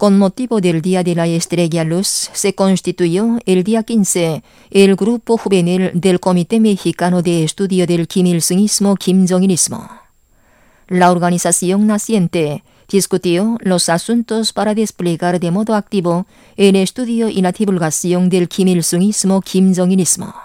Con motivo del Día de la Estrella Luz, se constituyó el día 15 el Grupo Juvenil del Comité Mexicano de Estudio del Kim Il-sungismo, Kim Jong-ilismo. La organización naciente discutió los asuntos para desplegar de modo activo el estudio y la divulgación del Kim Il-sungismo, Kim Jong-ilismo.